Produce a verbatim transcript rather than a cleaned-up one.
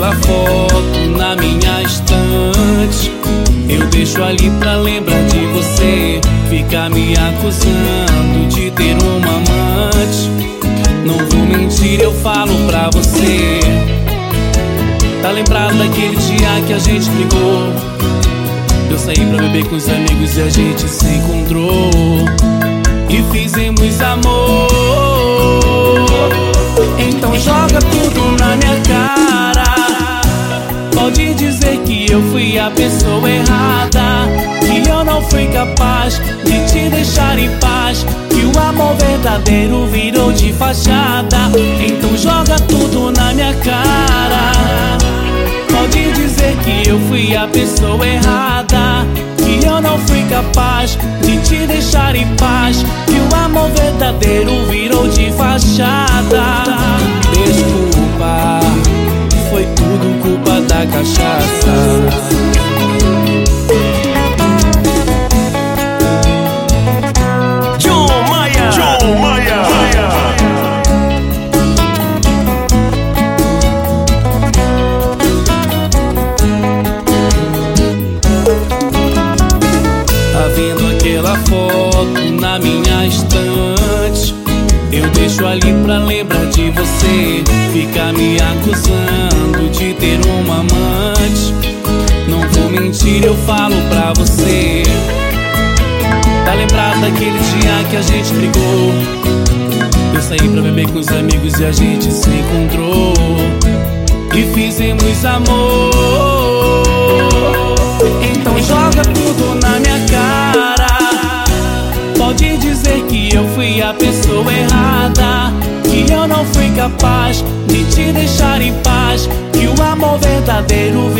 aquela foto na minha estante. Eu deixo ali pra lembrar de você. Fica me acusando de ter uma amante. Não vou mentir, eu falo pra você. Tá lembrado daquele dia que a gente brigou? Eu saí pra beber com os amigos e a gente se encontrou e fizemos amor. Então joga tudo na minha cara. Pode dizer que eu fui a pessoa errada, que eu não fui capaz de te deixar em paz, que o amor verdadeiro virou de fachada. Então joga tudo na minha cara. Pode dizer que eu fui a pessoa errada, que eu não fui capaz de te deixar em paz, que o amor verdadeiro virou de fachada. Desculpa, foi tudo culpa da cachaça. Aquela foto na minha estante, eu deixo ali pra lembrar de você. Fica me acusando de ter uma amante. Não vou mentir, eu falo pra você. Tá lembrado daquele dia que a gente brigou? Eu saí pra beber com os amigos e a gente se encontrou e fizemos amor. Então joga tudo na minha cara. Pode dizer que eu fui a pessoa errada, que eu não fui capaz de te deixar em paz, que o amor verdadeiro